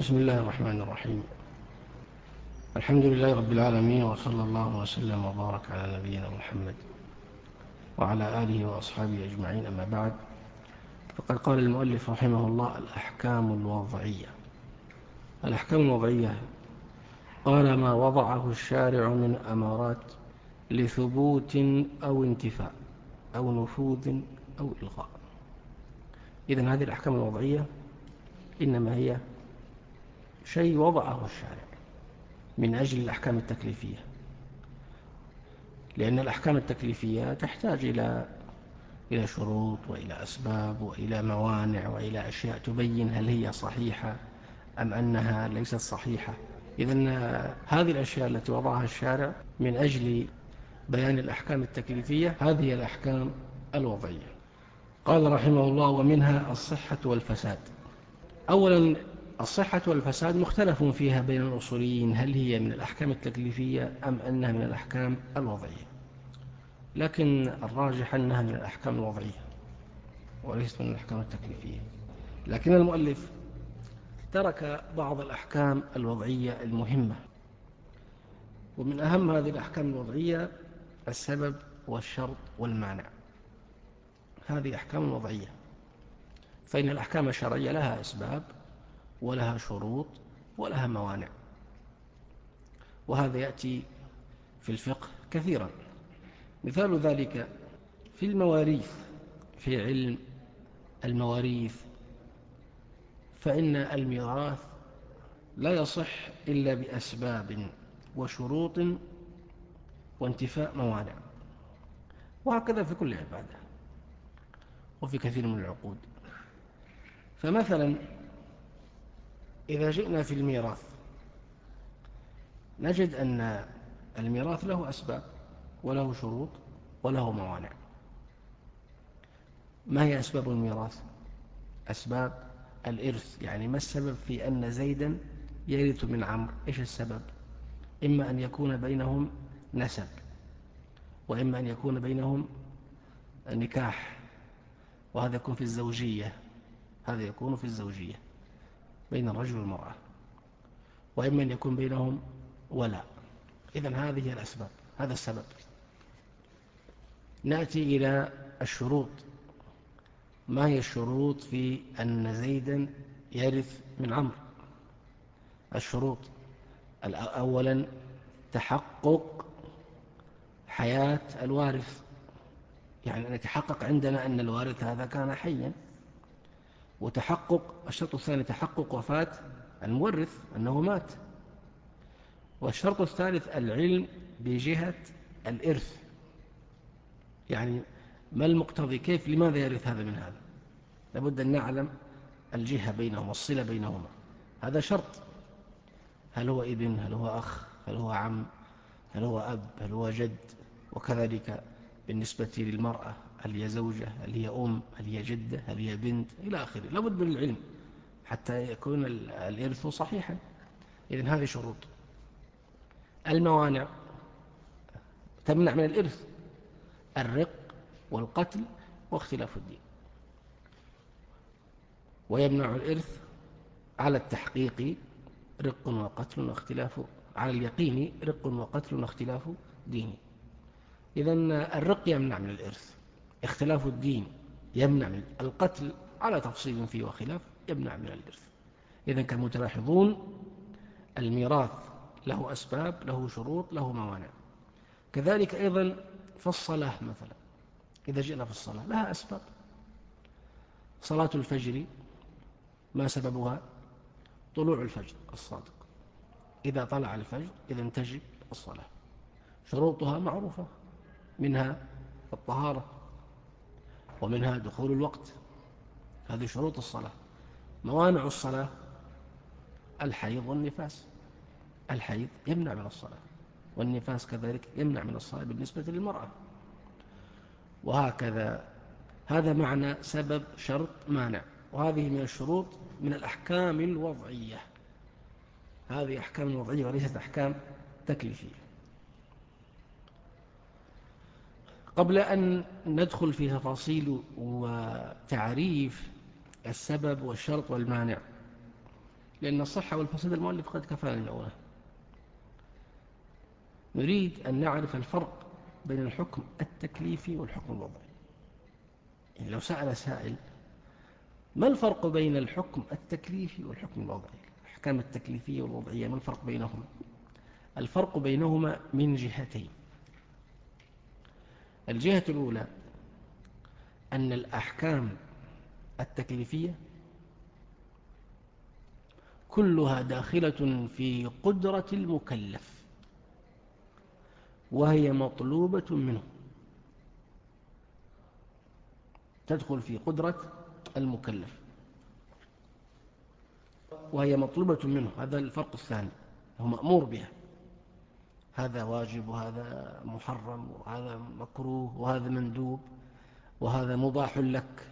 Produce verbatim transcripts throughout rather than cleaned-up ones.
بسم الله الرحمن الرحيم. الحمد لله رب العالمين، وصلى الله وسلم وبارك على نبينا محمد وعلى آله وأصحابه أجمعين، أما بعد. فقد قال المؤلف رحمه الله: الأحكام الوضعية. الأحكام الوضعية قال: ما وضعه الشارع من أمارات لثبوت أو انتفاء أو نفوذ أو إلغاء. إذن هذه الأحكام الوضعية إنما هي شيء وضعه الشارع من أجل الأحكام التكليفية، لأن الأحكام التكليفية تحتاج إلى إلى شروط وإلى أسباب وإلى موانع وإلى أشياء تبين هل هي صحيحة أم أنها ليست صحيحة. إذن هذه الأشياء التي وضعها الشارع من أجل بيان الأحكام التكليفية هذه الأحكام الوضعية. قال رحمه الله: ومنها الصحة والفساد. أولا، الصحة والفساد مختلف فيها بين الأصوليين، هل هي من الأحكام التكليفية أم أنها من الأحكام الوضعية، لكن الراجح أنها من الأحكام الوضعية وليست من الأحكام التكليفية. لكن المؤلف ترك بعض الأحكام الوضعية المهمة، ومن أهم هذه الأحكام الوضعية السبب والشرط والمانع. هذه أحكام وضعية، فإن الأحكام الشرعية لها أسباب ولها شروط ولها موانع، وهذا يأتي في الفقه كثيرا. مثال ذلك في المواريث، في علم المواريث، فإن الميراث لا يصح إلا بأسباب وشروط وانتفاء موانع، وهكذا في كل عبادة وفي كثير من العقود. فمثلا إذا جئنا في الميراث نجد أن الميراث له أسباب وله شروط وله موانع. ما هي أسباب الميراث؟ أسباب الإرث، يعني ما السبب في أن زيدا يرث من عمرو؟ إيش السبب؟ إما أن يكون بينهم نسب، وإما أن يكون بينهم نكاح، وهذا يكون في الزوجية، هذا يكون في الزوجية بين الرجل والمرأة، وإما أن يكون بينهم ولاء. إذن هذه هي الأسباب، هذا السبب. نأتي إلى الشروط. ما هي الشروط في أن زيدا يرث من عمرو؟ الشروط: أولا تحقق حياة الوارث، يعني أن يتحقق عندنا أن الوارث هذا كان حيا. وتحقق الشرط الثاني تحقق وفاة المورث، أنه مات. والشرط الثالث العلم بجهة الإرث، يعني ما المقتضي، كيف لماذا يرث هذا من هذا؟ لابد أن نعلم الجهة بينهما، الصلة بينهما، هذا شرط. هل هو ابن، هل هو أخ، هل هو عم، هل هو أب، هل هو جد. وكذلك بالنسبة للمرأة، هل هي زوجة، هل هي أم، هل هي جدة، هل هي بنت، إلى آخره. لابد من العلم حتى يكون الإرث صحيحا. إذن هذه شروط. الموانع تمنع من الإرث: الرق والقتل واختلاف الدين. ويمنع الإرث على التحقيق رق وقتل واختلاف، على اليقين رق وقتل واختلاف دين. إذن الرق يمنع من الإرث، اختلاف الدين يمنع من القتل، على تفصيل فيه وخلاف، يمنع من الإرث. إذن كما تلاحظون الميراث له أسباب، له شروط، له موانع. كذلك أيضا في الصلاة مثلا، إذا جئنا في الصلاة لها أسباب. صلاة الفجر ما سببها؟ طلوع الفجر الصادق، إذا طلع الفجر إذا تجب الصلاة. شروطها معروفة، منها الطهارة، ومنها دخول الوقت، هذه شروط الصلاة. موانع الصلاة: الحيض والنفاس، الحيض يمنع من الصلاة، والنفاس كذلك يمنع من الصلاة بالنسبة للمرأة، وهكذا. هذا معنى سبب شرط مانع. وهذه من الشروط من الأحكام الوضعية، هذه أحكام وضعية وليست أحكام تكليفية. قبل أن ندخل في تفاصيل وتعريف السبب والشرط والمانع، لأن الصحة والفساد المؤلف قد كفانا الأولى. نريد أن نعرف الفرق بين الحكم التكليفي والحكم الوضعي. يعني لو سأل سائل ما الفرق بين الحكم التكليفي والحكم الوضعي، الأحكام التكليفية والوضعية، ما الفرق بينهما؟ الفرق بينهما من جهتين. الجهة الأولى أن الأحكام التكليفية كلها داخلة في قدرة المكلف، وهي مطلوبة منه، تدخل في قدرة المكلف وهي مطلوبة منه. هذا الفرق الثاني، هو مأمور بها، هذا واجب وهذا محرم وهذا مكروه وهذا مندوب وهذا مباح لك.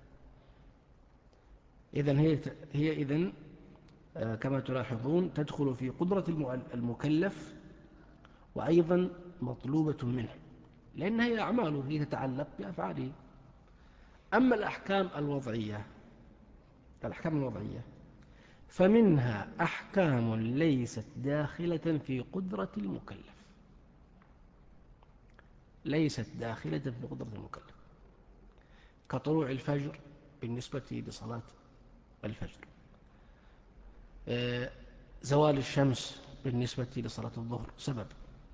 إذن هي هي إذن كما تلاحظون تدخل في قدرة المكلف وأيضا مطلوبة منه، لأن هي أعماله، هي تتعلق بأفعاله. أما الأحكام الوضعية الأحكام الوضعية فمنها أحكام ليست داخلة في قدرة المكلف، ليست داخلة في قدرة المكلف، كطلوع الفجر بالنسبة لصلاة الفجر، زوال الشمس بالنسبة لصلاة الظهر سبب،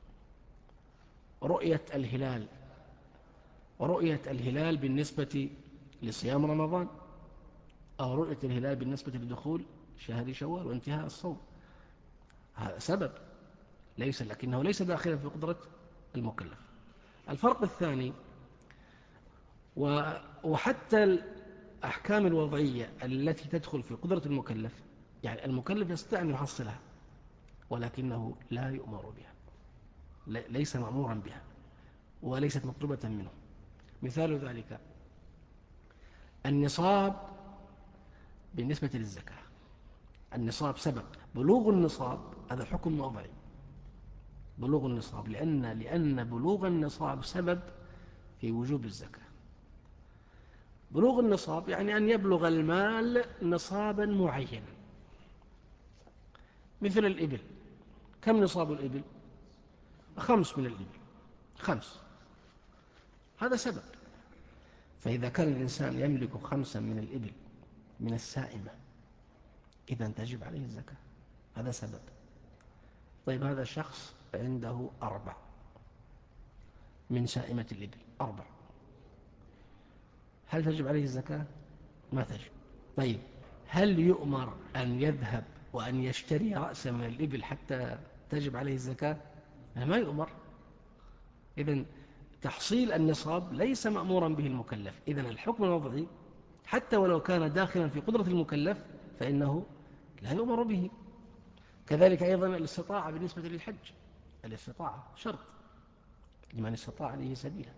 رؤية الهلال ورؤية الهلال بالنسبة لصيام رمضان، أو رؤية الهلال بالنسبة لدخول شهر شوال وانتهاء الصوم، هذا سبب ليس، لكنه ليس داخلا في قدرة المكلف. الفرق الثاني، وحتى الأحكام الوضعية التي تدخل في قدرة المكلف، يعني المكلف يستطيع أن يحصلها ولكنه لا يؤمر بها، ليس مأمورا بها وليست مطلوبة منه. مثال ذلك النصاب بالنسبة للزكاة. النصاب سبب، بلوغ النصاب هذا حكم وضعي، بلوغ النصاب، لأن, لأن بلوغ النصاب سبب في وجوب الزكاة. بلوغ النصاب يعني أن يبلغ المال نصابا معينا. مثل الإبل، كم نصاب الإبل؟ خمس من الإبل، خمس، هذا سبب. فإذا كان الإنسان يملك خمسا من الإبل من السائمة إذن تجب عليه الزكاة، هذا سبب. طيب هذا شخص عنده أربع من سائمة الإبل، أربع، هل تجب عليه الزكاة؟ ما تجب. طيب هل يؤمر أن يذهب وأن يشتري رأسا من الإبل حتى تجب عليه الزكاة؟ ما يؤمر. إذن تحصيل النصاب ليس مأمورا به المكلف. إذن الحكم الوضعي حتى ولو كان داخلا في قدرة المكلف فإنه لا يؤمر به. كذلك أيضا الاستطاعة بالنسبة للحج، الاستطاعة شرط لمن استطاع عليه سبيلا،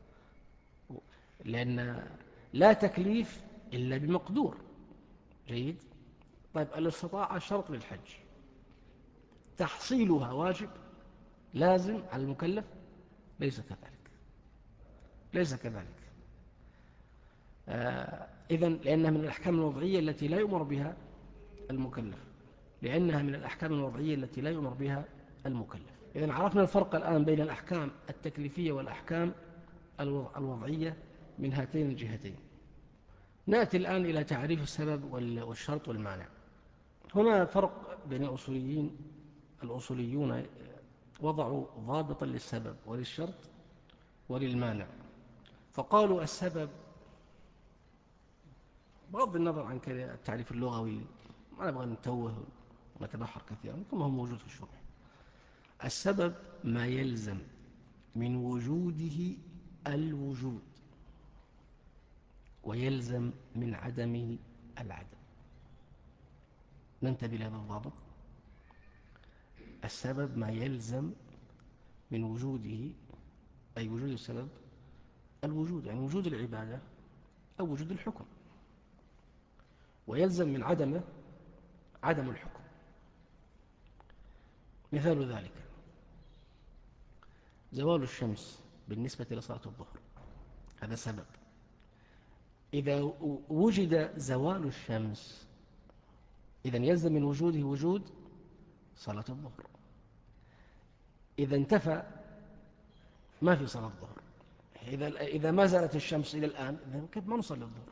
لأن لا تكليف إلا بمقدور. جيد. طيب الاستطاعة شرط للحج، تحصيلها واجب لازم على المكلف؟ ليس كذلك، ليس كذلك. آه إذن لأنها من الأحكام الوضعية التي لا يؤمر بها المكلف، لأنها من الأحكام الوضعية التي لا يؤمر بها المكلف. إذن عرفنا الفرق الآن بين الأحكام التكليفية والأحكام الوضعية من هاتين الجهتين. نأتي الآن إلى تعريف السبب والشرط والمانع. هنا فرق بين الأصوليين. الأصوليون وضعوا ضابطا للسبب وللشرط وللمانع، فقالوا السبب، بغض النظر عن التعريف اللغوي ما نبغى نتوه ونتبحر كثيرا كما هو موجود في الشرح، السبب ما يلزم من وجوده الوجود ويلزم من عدمه العدم. ننتبه لهذا الضابط. السبب ما يلزم من وجوده، أي وجود السبب الوجود، يعني وجود العبادة أو وجود الحكم، ويلزم من عدمه عدم الحكم. مثال ذلك زوال الشمس بالنسبة لصلاة الظهر، هذا سبب. إذا وجد زوال الشمس إذن يلزم من وجوده وجود صلاة الظهر. إذا انتفى ما في صلاة الظهر. إذا إذا ما زالت الشمس إلى الآن كيف ما نصلي الظهر؟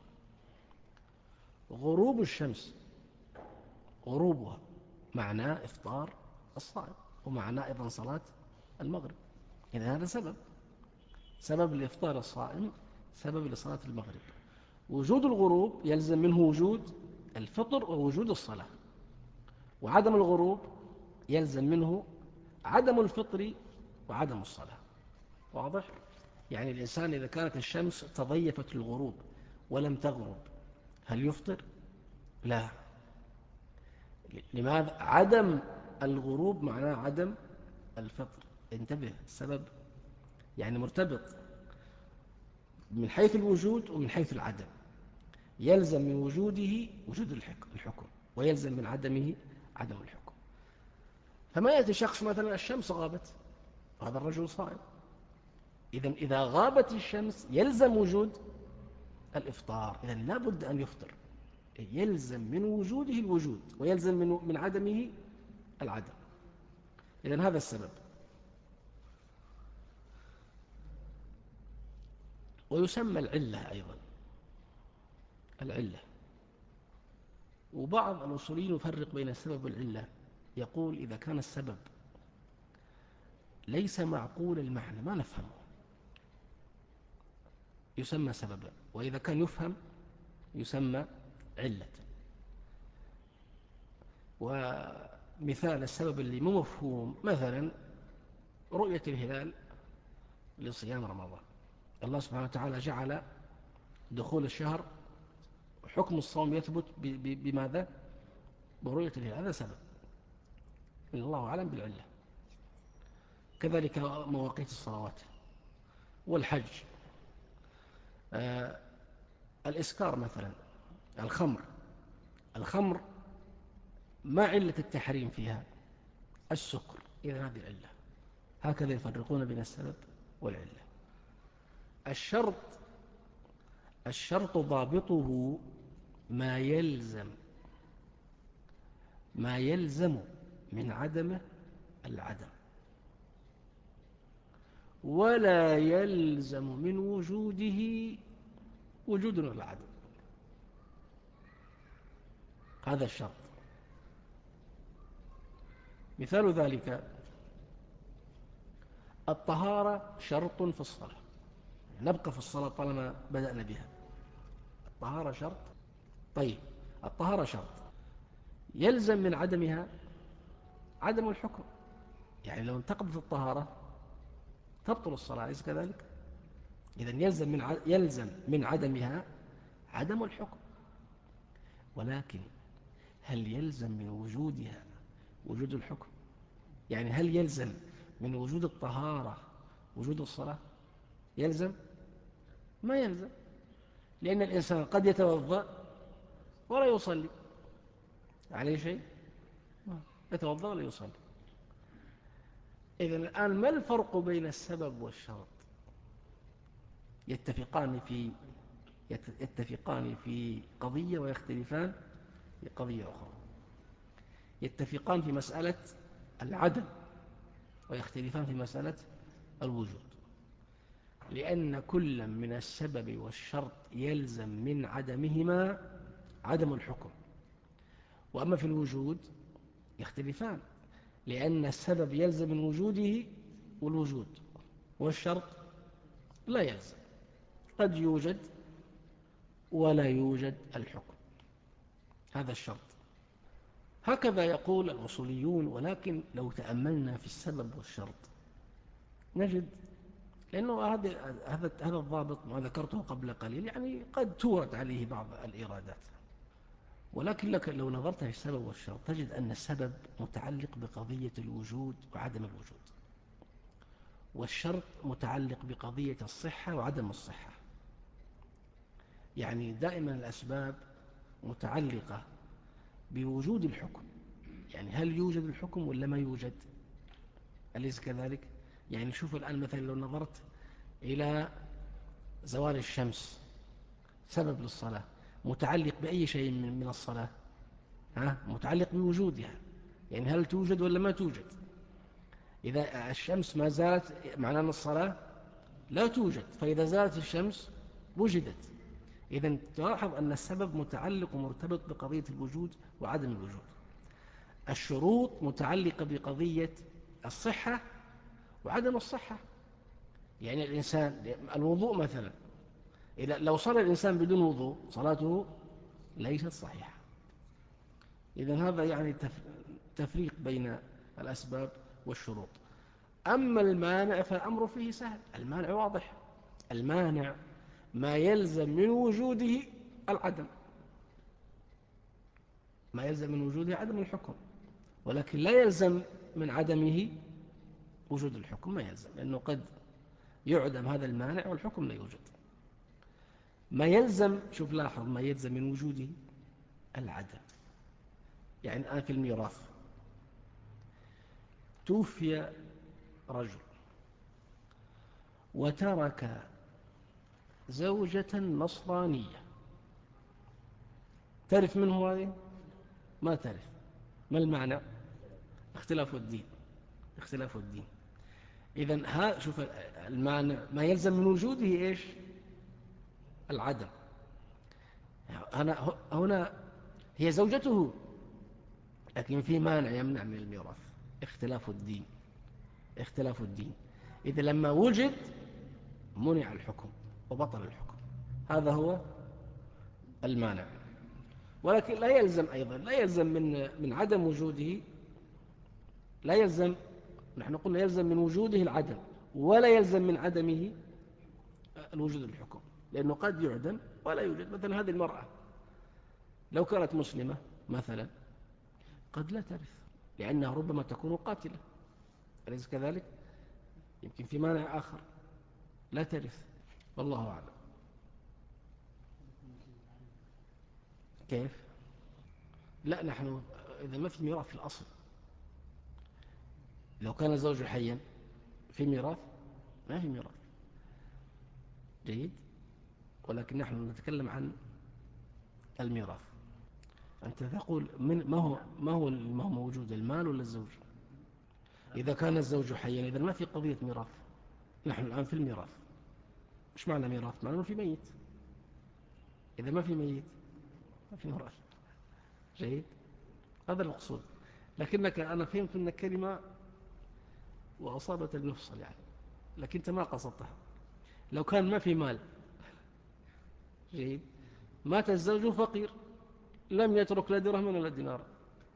غروب الشمس، غروبها معناه إفطار الصائم، ومعناه أيضا صلاة المغرب. إذا هذا سبب سبب لإفطار الصائم، سبب لصلاة المغرب. وجود الغروب يلزم منه وجود الفطر ووجود الصلاة، وعدم الغروب يلزم منه عدم الفطر وعدم الصلاة. واضح؟ يعني الإنسان إذا كانت الشمس تضيفت الغروب ولم تغرب هل يفطر؟ لا. لماذا؟ عدم الغروب معناه عدم الفطر. انتبه، السبب يعني مرتبط من حيث الوجود ومن حيث العدم. يلزم من وجوده وجود الحكم، ويلزم من عدمه عدم الحكم. فما يأتي شخص مثلا الشمس غابت، هذا الرجل صائم، إذن إذا غابت الشمس يلزم وجود الإفطار، إذن لا بد أن يفطر. يلزم من وجوده الوجود، ويلزم من من عدمه العدم. إذن هذا السبب. ويسمى العلة أيضا، العلة. وبعض الأصوليين يفرق بين السبب والعلة، يقول إذا كان السبب ليس معقول المعنى ما نفهمه يسمى سببا، وإذا كان يفهم يسمى علة. ومثال السبب اللي مو مفهوم مثلا رؤية الهلال لصيام رمضان. الله سبحانه وتعالى جعل دخول الشهر حكم الصوم يثبت بماذا؟ برؤية الهلال، هذا سبب، الله أعلم بالعلة. كذلك مواقيت الصلوات والحج. آه الإسكار مثلا، الخمر الخمر ما علة التحريم فيها؟ السكر، إذا هذه علة. هكذا يفرقون بين السبب والعلة. الشرط الشرط ضابطه ما يلزم ما يلزم من عدمه العدم، ولا يلزم من وجوده وجود العدم. هذا الشرط. مثال ذلك الطهارة شرط في الصلاة. نبقى في الصلاة طالما بدأنا بها. الطهارة شرط. طيب، الطهارة شرط يلزم من عدمها عدم الحكم. يعني لو انتقضت الطهارة تبطل الصلاة، أليس كذلك؟ إذن يلزم من يلزم من عدمها عدم الحكم. ولكن هل يلزم من وجودها وجود الحكم؟ يعني هل يلزم من وجود الطهارة وجود الصلاة؟ يلزم؟ ما يلزم، لأن الإنسان قد يتوضأ ولا يصلي عليه شيء، يتوضأ ولا يصلي. إذن الآن ما الفرق بين السبب والشرط؟ يتفقان في يتفقان في قضية ويختلفان في قضية أخرى. يتفقان في مسألة العدم ويختلفان في مسألة الوجود، لأن كل من السبب والشرط يلزم من عدمهما عدم الحكم. وأما في الوجود يختلفان، لأن السبب يلزم من وجوده والوجود، والشرط لا يلزم، قد يوجد ولا يوجد الحكم. هذا الشرط. هكذا يقول الأصوليون. ولكن لو تأملنا في السبب والشرط نجد، لأنه هذا هذا الضابط ما ذكرته قبل قليل يعني قد تورد عليه بعض الإرادات، ولكن لك لو نظرت في السبب والشرط تجد أن السبب متعلق بقضية الوجود وعدم الوجود، والشرط متعلق بقضية الصحة وعدم الصحة. يعني دائما الأسباب متعلقة بوجود الحكم، يعني هل يوجد الحكم ولا ما يوجد؟ أليس كذلك؟ يعني شوف الآن مثلا لو نظرت إلى زوال الشمس سبب للصلاة، متعلق بأي شيء من الصلاة؟ ها متعلق بوجودها، يعني هل توجد ولا ما توجد. إذا الشمس ما زالت معناه أن الصلاة لا توجد، فإذا زالت الشمس وجدت. إذن تلاحظ أن السبب متعلق ومرتبط بقضية الوجود وعدم الوجود. الشروط متعلقة بقضية الصحة وعدم الصحة. يعني الإنسان الوضوء مثلا، إذا لو صلى الإنسان بدون وضوء صلاته ليست صحيحة. إذن هذا يعني تفريق بين الأسباب والشروط. أما المانع فالأمر فيه سهل. المانع واضح. المانع ما يلزم من وجوده العدم، ما يلزم من وجوده عدم الحكم، ولكن لا يلزم من عدمه وجود الحكم، ما يلزم، لأنه قد يعدم هذا المانع والحكم لا يوجد. ما يلزم، شوف لاحظ، ما يلزم من وجوده العدم. يعني الآن في الميراث توفي رجل وترك زوجة نصرانية، تعرف من هو هذه؟ ما تعرف. ما المعنى؟ اختلاف الدين، اختلاف الدين. إذن ها شوف المعنى، ما يلزم من وجوده إيش؟ العدم. هنا هنا هي زوجته، لكن في مانع يمنع من الميراث، اختلاف الدين، اختلاف الدين. إذا لما وجد منع الحكم وبطل الحكم، هذا هو المانع. ولكن لا يلزم أيضا، لا يلزم من من عدم وجوده، لا يلزم، نحن قلنا يلزم من وجوده العدم، ولا يلزم من عدمه الوجود الحكم، لأنه قد يعدم ولا يوجد. مثلا هذه المرأة لو كانت مسلمة مثلا قد لا ترث، لأنها ربما تكون قاتلة، أليس كذلك؟ يمكن في مانع آخر لا ترث، والله أعلم. كيف؟ لا، نحن إذا ما في ميراث في الأصل، لو كان الزوج حيا في ميراث؟ ما في ميراث. جيد. ولكن نحن نتكلم عن الميراث. أنت تقول من ما هو ما هو ما هو موجود، المال ولا الزوج؟ إذا كان الزوج حيا إذا ما في قضية ميراث. نحن الآن في الميراث. إيش معنى ميراث؟ معنى في ميت. إذا ما في ميت ما في ميراث. جيد. هذا المقصود. لكنك أنا فهمت أن كلمة وأصابت المفصل يعني، لكن أنت ما قصدتها. لو كان ما في مال، جيد، مات الزوج فقير لم يترك لا درهم ولا دينار،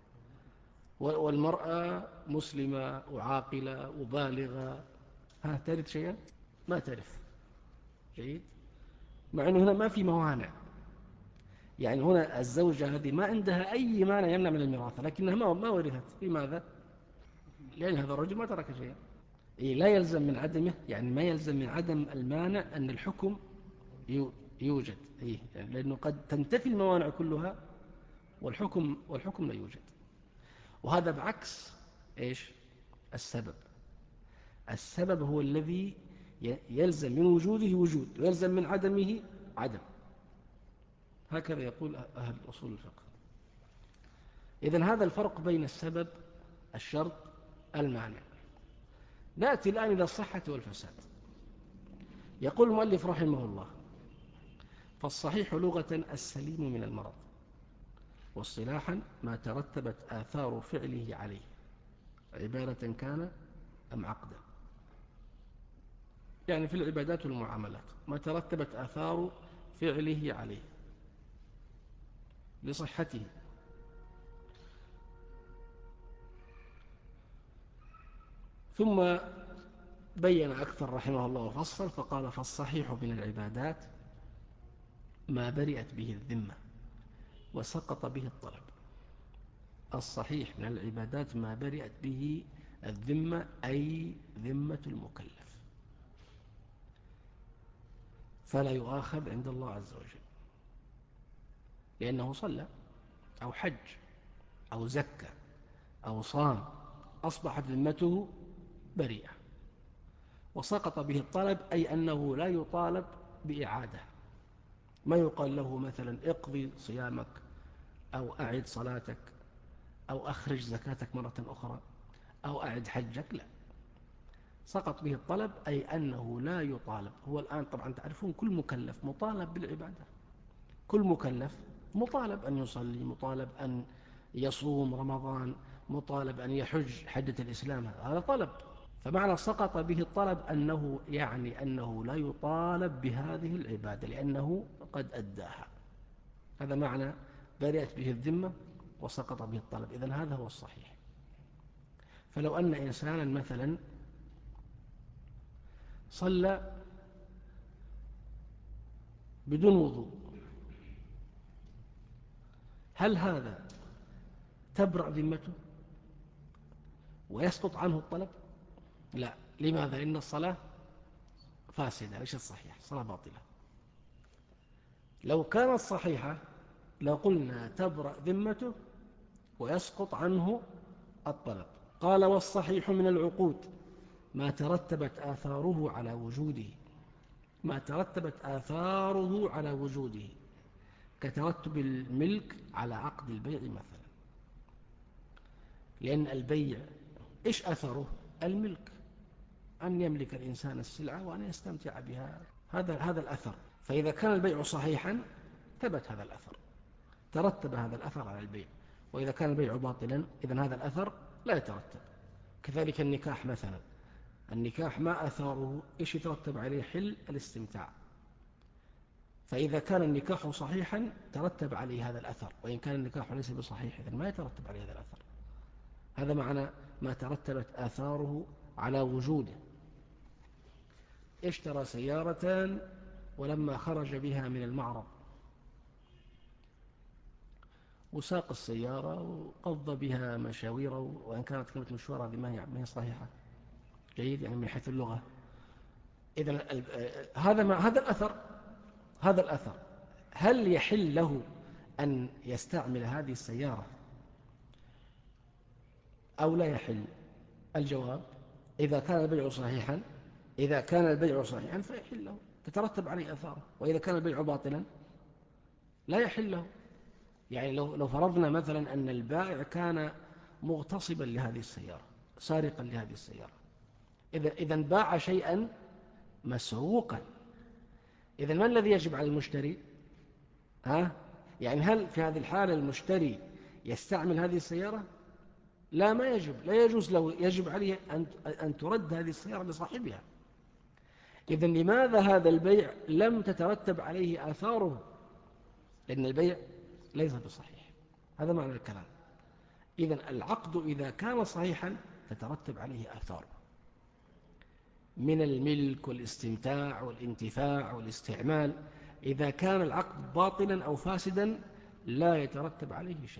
والمرأة مسلمة وعاقلة وبالغة، ها ترث شيئا؟ ما ترث. جيد. مع أنه هنا ما في موانع، يعني هنا الزوجة هذه ما عندها أي مانع يمنع من الميراث، لكنها ما ما ورثت. لماذا؟ لأن هذا الرجل ما ترك شيئا. إيه، لا يلزم من عدمه، يعني ما يلزم من عدم المانع أن الحكم يوجد. إيه، يعني لأنه قد تنتفي الموانع كلها والحكم والحكم لا يوجد. وهذا بعكس إيش؟ السبب. السبب هو الذي يلزم من وجوده وجود ويلزم من عدمه عدم. هكذا يقول أهل أصول الفقه. إذن هذا الفرق بين السبب، الشرط، المانع. نأتي الآن إلى الصحة والفساد. يقول المؤلف رحمه الله: فالصحيح لغة السليم من المرض، واصطلاحا ما ترتبت آثار فعله عليه، عبادة كان أم عقدا. يعني في العبادات والمعاملات ما ترتبت آثار فعله عليه لصحته. ثم بين أكثر رحمه الله وفصل فقال: فالصحيح من العبادات ما برئت به الذمة وسقط به الطلب. الصحيح من العبادات ما برئت به الذمة، أي ذمة المكلف، فلا يؤاخذ عند الله عز وجل، لأنه صلى أو حج أو زكى أو صام، أصبحت ذمته بريئة. وسقط به الطلب، أي أنه لا يطالب بإعادة. ما يقال له مثلا اقضي صيامك أو أعد صلاتك أو أخرج زكاتك مرة أخرى أو أعد حجك، لا، سقط به الطلب، أي أنه لا يطالب. هو الآن طبعا تعرفون كل مكلف مطالب بالعبادة، كل مكلف مطالب أن يصلي، مطالب أن يصوم رمضان، مطالب أن يحج حجة الإسلام، هذا طلب. فمعنى سقط به الطلب أنه يعني أنه لا يطالب بهذه العبادة لأنه قد أداها. هذا معنى برئت به الذمة وسقط به الطلب. إذن هذا هو الصحيح. فلو أن إنسانا مثلا صلى بدون وضوء، هل هذا تبرأ ذمته ويسقط عنه الطلب؟ لا. لماذا؟ لأن الصلاة فاسدة ليست صحيحة، صلاة باطلة. لو كانت صحيحة لقلنا تبرأ ذمته ويسقط عنه الطلب. قال: والصحيح من العقود ما ترتبت آثاره على وجوده، ما ترتبت آثاره على وجوده، كترتب الملك على عقد البيع مثلا. لأن البيع إيش أثره؟ الملك، أن يملك الإنسان السلعة وأن يستمتع بها، هذا هذا الأثر. فإذا كان البيع صحيحا ثبت هذا الأثر، ترتب هذا الأثر على البيع. وإذا كان البيع باطلا إذن هذا الأثر لا يترتب. كذلك النكاح مثلا، النكاح ما أثاره إيش يترتب عليه؟ حل الاستمتاع. فإذا كان النكاح صحيحا ترتب عليه هذا الأثر، وإن كان النكاح ليس بصحيح إذن ما يترتب عليه هذا الأثر. هذا معنى ما ترتبت آثاره على وجوده. اشترى سيارة ولما خرج بها من المعرض وساق السيارة وقضى بها مشاويره، وإن كانت كلمة مشوار هذه ما هي صحيحة، جيد يعني من حيث اللغة. إذن هذا ما هذا الأثر، هذا الأثر هل يحل له أن يستعمل هذه السيارة أو لا يحل؟ الجواب: إذا كان البيع صحيحا، إذا كان البيع صحيحا فيحل له، تترتب عليه آثاره. وإذا كان البيع باطلا لا يحل له. يعني لو لو فرضنا مثلا أن البائع كان مغتصبا لهذه السيارة، سارقا لهذه السيارة، إذا إذا باع شيئا مسروقا، إذا ما الذي يجب على المشتري؟ ها؟ يعني هل في هذه الحالة المشتري يستعمل هذه السيارة؟ لا، ما يجب، لا يجوز له، يجب عليه أن أن ترد هذه السيارة لصاحبها. إذن لماذا هذا البيع لم تترتب عليه آثاره؟ لأن البيع ليس بصحيح. هذا معنى الكلام. إذن العقد إذا كان صحيحا تترتب عليه آثار من الملك والاستمتاع والانتفاع والاستعمال. إذا كان العقد باطلا أو فاسدا لا يترتب عليه شيء.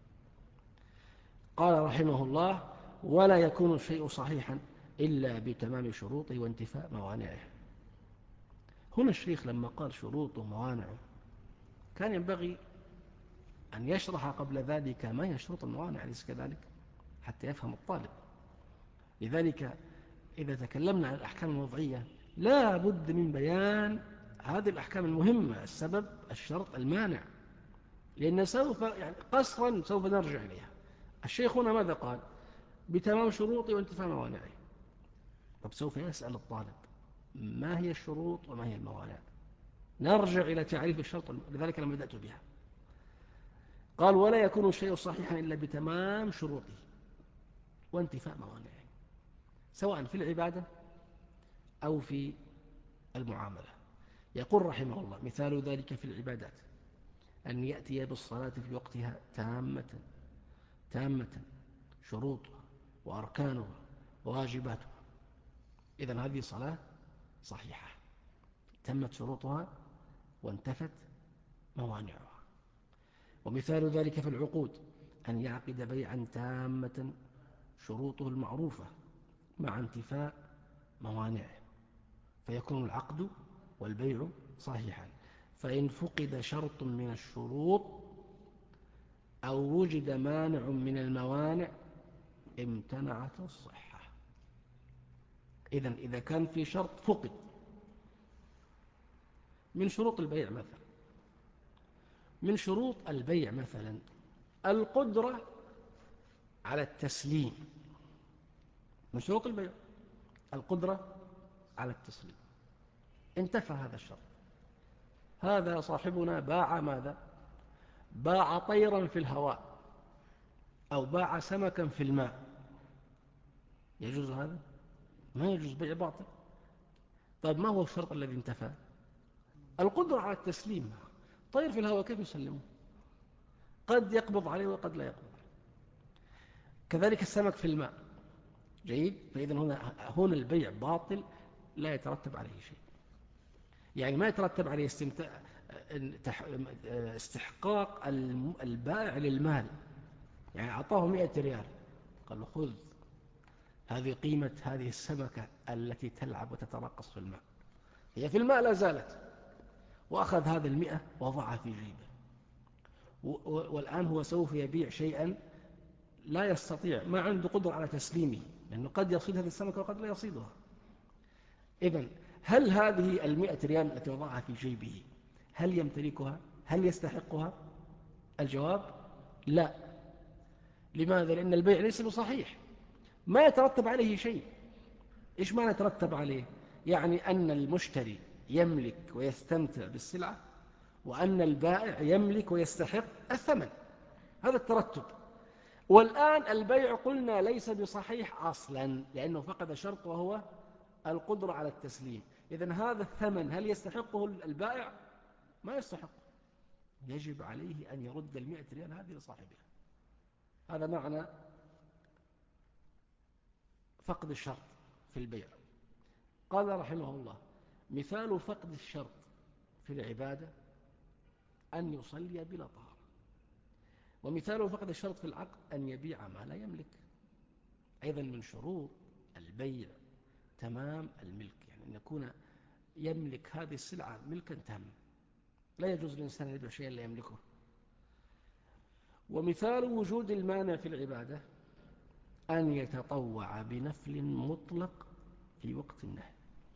قال رحمه الله: ولا يكون الشيء صحيحا إلا بتمام شروطه وانتفاء موانعه. هنا الشيخ لما قال شروطه وموانعه كان ينبغي أن يشرح قبل ذلك ما هي شروط الموانع، أليس كذلك؟ حتى يفهم الطالب. لذلك إذا تكلمنا عن الأحكام الوضعية لا بد من بيان هذه الأحكام المهمة: السبب، الشرط، المانع. لأن سوف يعني قصرا سوف نرجع إليها. الشيخ هنا ماذا قال؟ بتمام شروطه وانتفاء موانعه. طب سوف يسأل الطالب ما هي الشروط وما هي الموانع؟ نرجع إلى تعريف الشرط، لذلك لما بدأت بها. قال: ولا يكون الشيء صحيحا إلا بتمام شروطه وانتفاء موانعه، سواء في العبادة أو في المعاملة. يقول رحمه الله: مثال ذلك في العبادات أن يأتي بالصلاة في وقتها تامة تامة شروطها وأركانها وواجباتها. إذن هذه صلاة صحيحة تمت شروطها وانتفت موانعها. ومثال ذلك في العقود أن يعقد بيعا تامة شروطه المعروفة مع انتفاء موانعه، فيكون العقد والبيع صحيحا. فإن فقد شرط من الشروط أو وجد مانع من الموانع امتنعت الصحة. إذن إذا كان في شرط فقد من شروط البيع مثلا، من شروط البيع مثلا القدرة على التسليم، من شروط البيع القدرة على التسليم، انتفى هذا الشرط. هذا صاحبنا باع ماذا؟ باع طيرا في الهواء أو باع سمكا في الماء، يجوز هذا؟ ما يجوز، بيع باطل. طيب ما هو الشرط الذي انتفى؟ القدرة على التسليم. طير في الهواء كيف يسلمه؟ قد يقبض عليه وقد لا يقبض عليه. كذلك السمك في الماء. جيد. فإذا هنا هنا البيع باطل لا يترتب عليه شيء، يعني ما يترتب عليه استمتاع استحقاق البائع للمال. يعني أعطاه مئة ريال، قال له خذ هذه قيمة هذه السمكة التي تلعب وتترقص في الماء، هي في الماء لا زالت، وأخذ هذا المئة وضعها في جيبه، والآن هو سوف يبيع شيئا لا يستطيع، ما عنده قدرة على تسليمه، لأنه قد يصيد هذه السمكة وقد لا يصيدها. إذن هل هذه المئة ريال التي وضعها في جيبه هل يمتلكها؟ هل يستحقها؟ الجواب لا. لماذا؟ لأن البيع ليس بصحيح، ما يترتب عليه شيء. إيش ما يترتب عليه؟ يعني أن المشتري يملك ويستمتع بالسلعة، وأن البائع يملك ويستحق الثمن، هذا الترتب. والآن البيع قلنا ليس بصحيح أصلا، لأنه فقد شرط وهو القدرة على التسليم. إذن هذا الثمن هل يستحقه البائع؟ ما يستحق، يجب عليه أن يرد المئة ريال هذه لصاحبها. هذا معنى فقد الشرط في البيع. قال رحمه الله: مثال فقد الشرط في العبادة أن يصلي بلا طهارة، ومثال فقد الشرط في العقد أن يبيع ما لا يملك. أيضا من شروط البيع تمام الملك، يعني أن يكون يملك هذه السلعة ملكا تاما، لا يجوز للإنسان أن يبيع شيئا لا يملكه. ومثال وجود المانع في العبادة أن يتطوع بنفل مطلق في وقت النهي.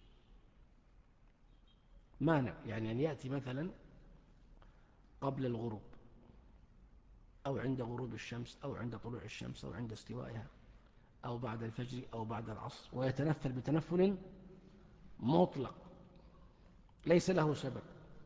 مانع يعني أن يأتي مثلا قبل الغروب أو عند غروب الشمس أو عند طلوع الشمس أو عند استوائها أو بعد الفجر أو بعد العصر، ويتنفل بتنفل مطلق ليس له سبب،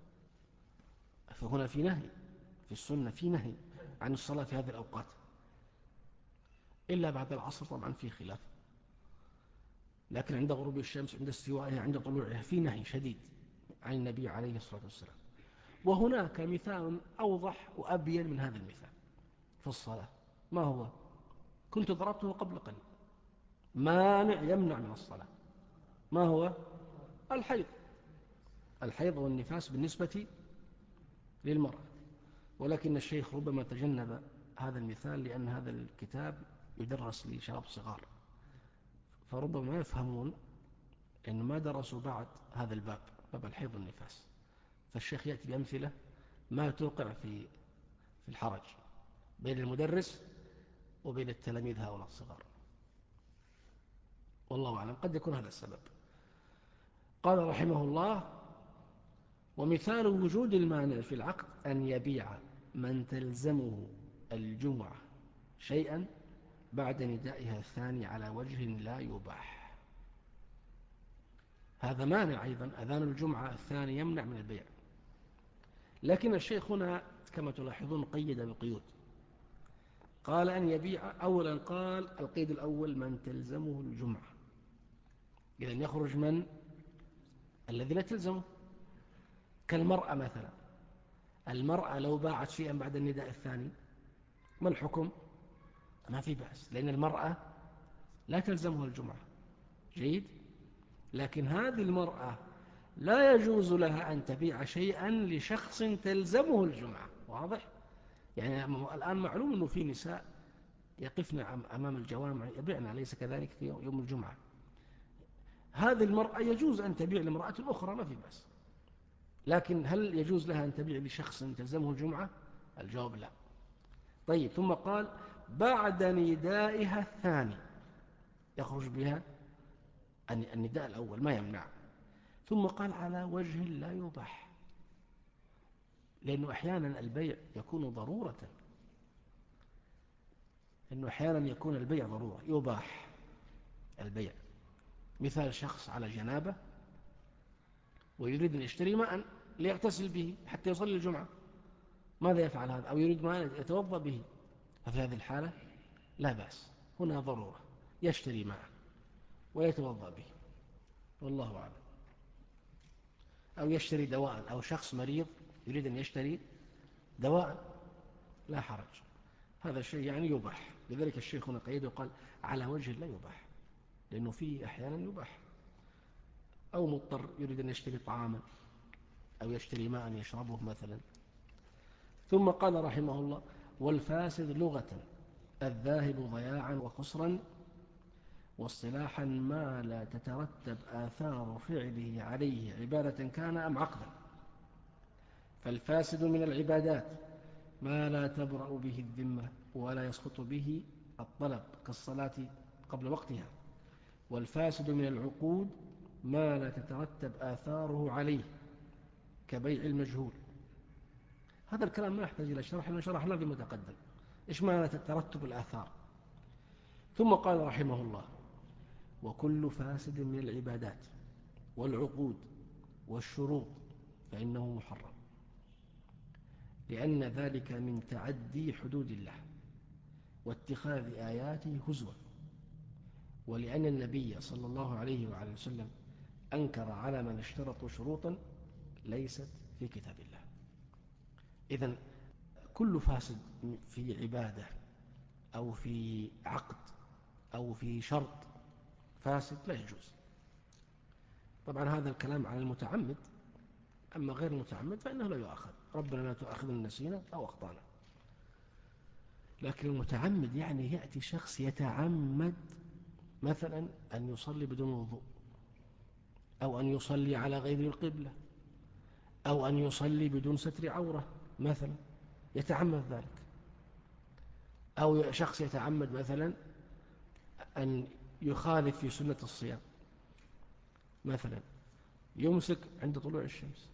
فهنا في نهي، في السنة في نهي عن الصلاة في هذه الأوقات، إلا بعد العصر طبعا في خلاف، لكن عند غروب الشمس عند استوائها عند طلوعها في نهي شديد عن النبي عليه الصلاة والسلام. وهناك مثال أوضح وأبين من هذا المثال في الصلاة، ما هو؟ كنت ضربته قبل قليل، مانع يمنع من الصلاة، ما هو؟ الحيض. الحيض والنفاس بالنسبة للمرأة، ولكن الشيخ ربما تجنب هذا المثال لأن هذا الكتاب يدرس لشباب صغار، فربما ما يفهمون لأنه ما درسوا بعد هذا الباب، باب الحيض والنفاس، فالشيخ يأتي بأمثلة ما توقع في في الحرج بين المدرس وبين التلاميذ هؤلاء الصغار، والله أعلم، قد يكون هذا السبب. قال رحمه الله: ومثال وجود المانع في العقد أن يبيع من تلزمه الجمعة شيئا بعد ندائها الثاني على وجه لا يباح. هذا مانع أيضا، أذان الجمعة الثاني يمنع من البيع، لكن الشيخ هنا كما تلاحظون قيد بقيود. قال أن يبيع، أولا قال القيد الأول من تلزمه الجمعة، إذن يخرج من الذي لا تلزمه، كالمرأة مثلا. المرأة لو باعت شيئا بعد النداء الثاني ما الحكم؟ ما في بأس، لأن المرأة لا تلزمها الجمعة. جيد. لكن هذه المرأة لا يجوز لها أن تبيع شيئا لشخص تلزمه الجمعة، واضح؟ يعني الآن معلوم أنه في نساء يقفن أمام الجوامع يبيعن، أليس كذلك في يوم الجمعة؟ هذه المرأة يجوز أن تبيع لامرأة أخرى، ما في بأس، لكن هل يجوز لها أن تبيع لشخص تلزمه الجمعة؟ الجواب لا. طيب، ثم قال بعد ندائها الثاني، يخرج بها النداء الأول ما يمنع. ثم قال على وجه لا يباح، لأنه أحيانا البيع يكون ضرورة، أنه أحيانا يكون البيع ضرورة، يباح البيع. مثال شخص على جنابة ويريد أن يشتري ماء ليغتسل به حتى يصلي الجمعة، ماذا يفعل هذا؟ أو يريد ماء يتوضأ به، ففي هذه الحالة لا بأس، هنا ضرورة، يشتري ماء ويتوضأ به، والله أعلم. أو يشتري دواء، أو شخص مريض يريد أن يشتري دواء، لا حرج، هذا الشيء يعني يباح. لذلك الشيخ هنا قيده وقال على وجه لا يباح، لأنه فيه أحيانا يباح. أو مضطر يريد أن يشتري طعاما أو يشتري ماء يشربه مثلا. ثم قال رحمه الله: والفاسد لغة الذاهب ضياعا وخسرا، واصطلاحا ما لا تترتب آثار فعله عليه عبادة كان أم عقدا. فالفاسد من العبادات ما لا تبرأ به الذمة ولا يسقط به الطلب كالصلاة قبل وقتها. والفاسد من العقود ما لا تترتب آثاره عليه كبيع المجهول. هذا الكلام ما يحتاج إلى شرح، لأنه شرحنا فيما تقدم إيش معنى ترتب الآثار. ثم قال رحمه الله: وكل فاسد من العبادات والعقود والشروط فإنه محرم، لأن ذلك من تعدي حدود الله واتخاذ آياته هزوا، ولأن النبي صلى الله عليه وعلى وسلم أنكر على من اشترطوا شروطا ليست في كتاب الله. إذن كل فاسد في عبادة أو في عقد أو في شرط فاسد لا يجوز. طبعا هذا الكلام على المتعمد، أما غير المتعمد فإنه لا يؤاخذ، ربنا لا تؤاخذنا نسينا أو أخطأنا. لكن المتعمد يعني يأتي شخص يتعمد مثلا أن يصلي بدون وضوء، أو أن يصلي على غير القبلة، أو أن يصلي بدون ستر عورة مثلا، يتعمد ذلك. أو شخص يتعمد مثلا أن يخالف في سنة الصيام، مثلا يمسك عند طلوع الشمس،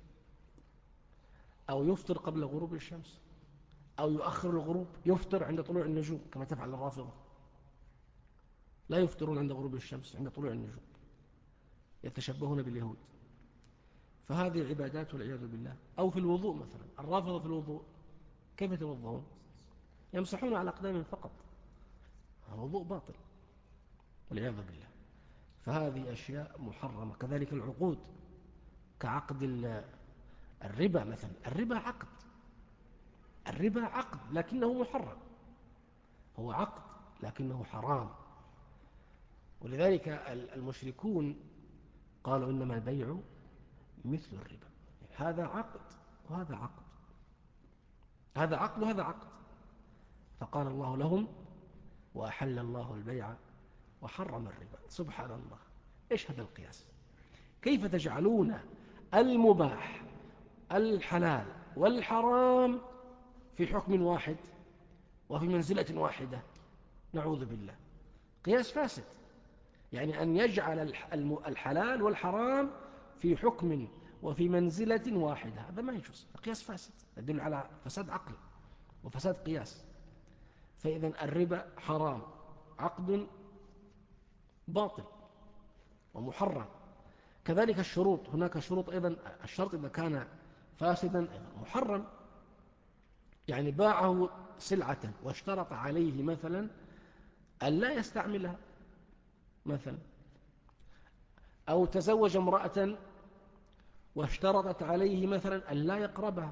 أو يفطر قبل غروب الشمس، أو يؤخر الغروب، يفطر عند طلوع النجوم كما تفعل الرافضة، لا يفطرون عند غروب الشمس، عند طلوع النجوم، يتشبهون باليهود. فهذه عبادات والعياذ بالله. أو في الوضوء مثلا، الرافضة في الوضوء كيف يتوضؤون؟ يمسحون على أقدامهم فقط، الوضوء باطل والعياذ بالله. فهذه أشياء محرمة. كذلك العقود، كعقد الربا مثلا، الربا عقد، الربا عقد لكنه محرم، هو عقد لكنه حرام. ولذلك المشركون قالوا إنما البيع مثل الربا، هذا عقد وهذا عقد، هذا عقد وهذا عقد. فقال الله لهم: وأحل الله البيع وحرم الربا. سبحان الله، إيش هذا القياس؟ كيف تجعلون المباح الحلال والحرام في حكم واحد وفي منزلة واحدة؟ نعوذ بالله، قياس فاسد. يعني أن يجعل الحلال والحرام في حكم وفي منزلة واحدة، هذا ما يجوز، قياس فاسد يدل على فساد عقل وفساد قياس. فإذا الربا حرام، عقد باطل ومحرم. كذلك الشروط، هناك شروط أيضا، الشرط إذا كان فاسدا أيضا محرم. يعني باعه سلعة واشترط عليه مثلا أن لا يستعملها مثلا، أو تزوج امرأة واشترطت عليه مثلا أن لا يقربها،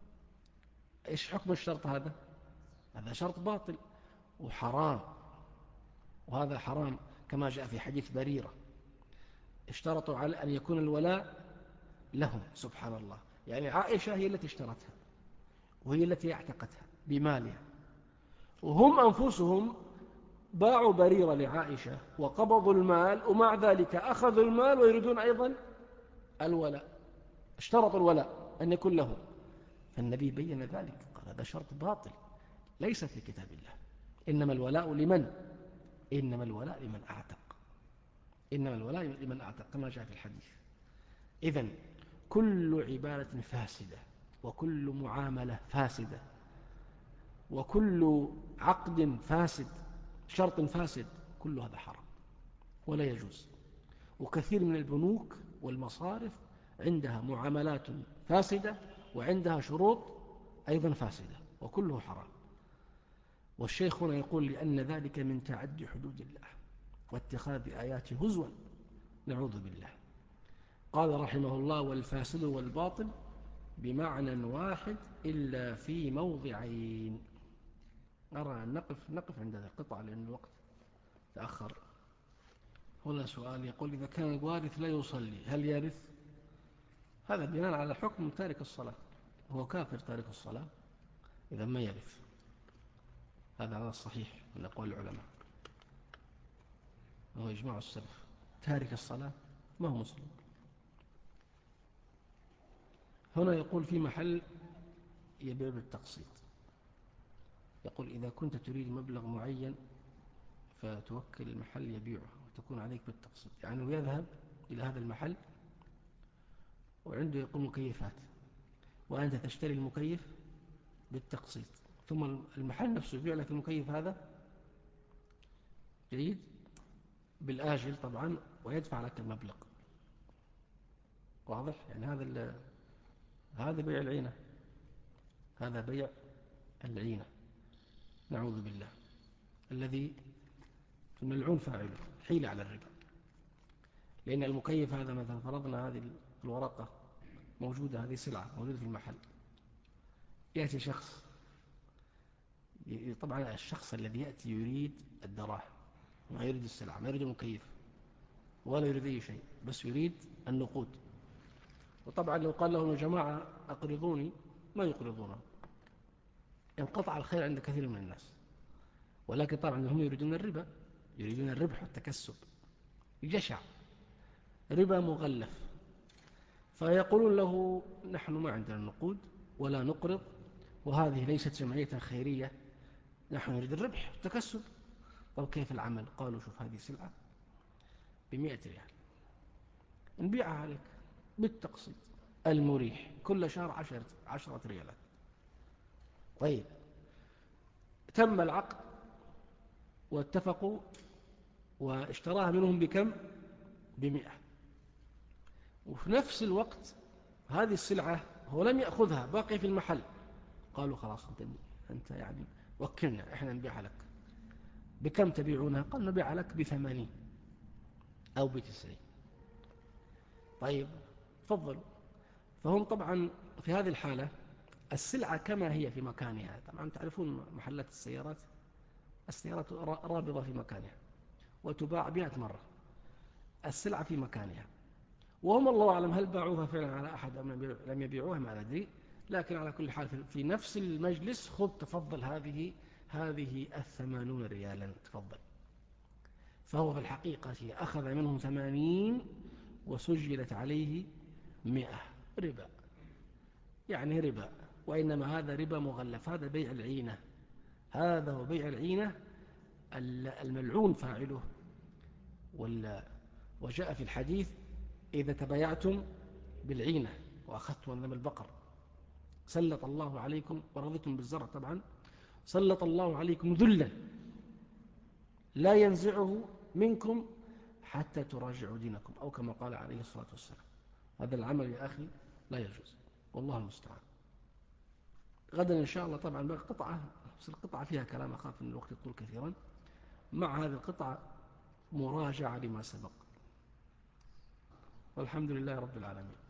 إيش حكم الشرط هذا؟ هذا شرط باطل وحرام، وهذا حرام كما جاء في حديث بريرة، اشترطوا على أن يكون الولاء لهم. سبحان الله، يعني عائشة هي التي اشترتها وهي التي اعتقتها بمالها، وهم أنفسهم باعوا بريرة لعائشة وقبضوا المال، ومع ذلك أخذوا المال ويريدون أيضا الولاء، اشترطوا الولاء أن يكون لهم. فالنبي بين ذلك، قال هذا شرط باطل ليس في كتاب الله، إنما الولاء لمن؟ إنما الولاء لمن أعتق، إنما الولاء لمن أعتق كما جاء في الحديث. إذن كل عبادة فاسدة، وكل معاملة فاسدة، وكل عقد فاسد شرط فاسد، كل هذا حرام ولا يجوز. وكثير من البنوك والمصارف عندها معاملات فاسدة وعندها شروط أيضا فاسدة، وكله حرام. والشيخ هنا يقول لأن ذلك من تعدي حدود الله واتخاذ آيات هزوا، نعوذ بالله. قال رحمه الله: والفاسد والباطل بمعنى واحد إلا في موضعين. أرى أن نقف, نقف عند هذه القطعة لأن الوقت تأخر. هنا سؤال يقول: إذا كان الوارث لا يصلي هل يرث؟ هذا بناء على حكم تارك الصلاة، هو كافر تارك الصلاة، إذا ما يرث. هذا على الصحيح من أقوال العلماء، هو إجماع السلف، تارك الصلاة ما هو مسلم. هنا يقول: في محل يبيع بالتقسيط، يقول: إذا كنت تريد مبلغ معين فتوكل المحل يبيعه وتكون عليك بالتقسيط، يعني يذهب إلى هذا المحل وعنده يقول مكيفات، وأنت تشتري المكيف بالتقسيط، ثم المحل نفسه يبيع لك المكيف هذا جيد بالآجل طبعا، ويدفع لك المبلغ. واضح؟ يعني هذا هذا بيع العينة، هذا بيع العينة، نعوذ بالله، الذي الملعون فاعله، حيلة على الربا. لأن المكيف هذا مثلا فرضنا هذه الورقة موجودة، هذه سلعة موجودة في المحل، يأتي شخص، طبعا الشخص الذي يأتي يريد الدراهم، ما يريد السلعة، ما يريد المكيف ولا يريد أي شيء، بس يريد النقود. وطبعا لو قال لهم: يا جماعة أقرضوني، ما يقرضونه، انقطع الخير عند كثير من الناس. ولكن طبعا هم يريدون الربا، يريدون الربح والتكسب، جشع، ربا مغلف. فيقولون له: نحن ما عندنا نقود ولا نقرض، وهذه ليست جمعية خيرية، نحن نريد الربح والتكسب. طب كيف العمل؟ قالوا: شوف، هذه سلعة بمئة ريال، نبيعها عليك بالتقسيط المريح، كل شهر عشرة, عشرة ريالات. طيب، تم العقد واتفقوا، واشتراها منهم بكم؟ بمئة. وفي نفس الوقت هذه السلعة هو لم يأخذها، باقي في المحل. قالوا: خلاص، أنت, أنت يعني وكلنا، إحنا نبيعها لك. بكم تبيعونها؟ قال: نبيعها لك بثمانين أو بتسعين. طيب، تفضلوا. فهم طبعا في هذه الحالة السلعة كما هي في مكانها. طبعا تعرفون محلات السيارات، السيارات رابضة في مكانها وتباع مئة مرة، السلعة في مكانها، وهم الله أعلم هل باعوها فعلا على أحد أم لم يبيعوها، ما ندري. لكن على كل حال في نفس المجلس: خذ تفضل، هذه هذه الثمانون ريالا، تفضل. فهو في الحقيقة أخذ منهم ثمانين وسجلت عليه مئة، ربا، يعني ربا. وإنما هذا ربا مغلف، هذا بيع العينة، هذا هو بيع العينة الملعون فاعله. وجاء في الحديث: إذا تبايعتم بالعينة وأخذتم أنم البقر سلط الله عليكم، ورضيتم بالزرع طبعا، سلط الله عليكم ذلا لا ينزعه منكم حتى تراجعوا دينكم، أو كما قال عليه الصلاة والسلام. هذا العمل يا أخي لا يجوز، والله المستعان. غدا إن شاء الله طبعا بقى قطعة، بس القطعة فيها كلام، أخاف أن الوقت يطول كثيرا. مع هذه القطعة مراجعة لما سبق، والحمد لله رب العالمين.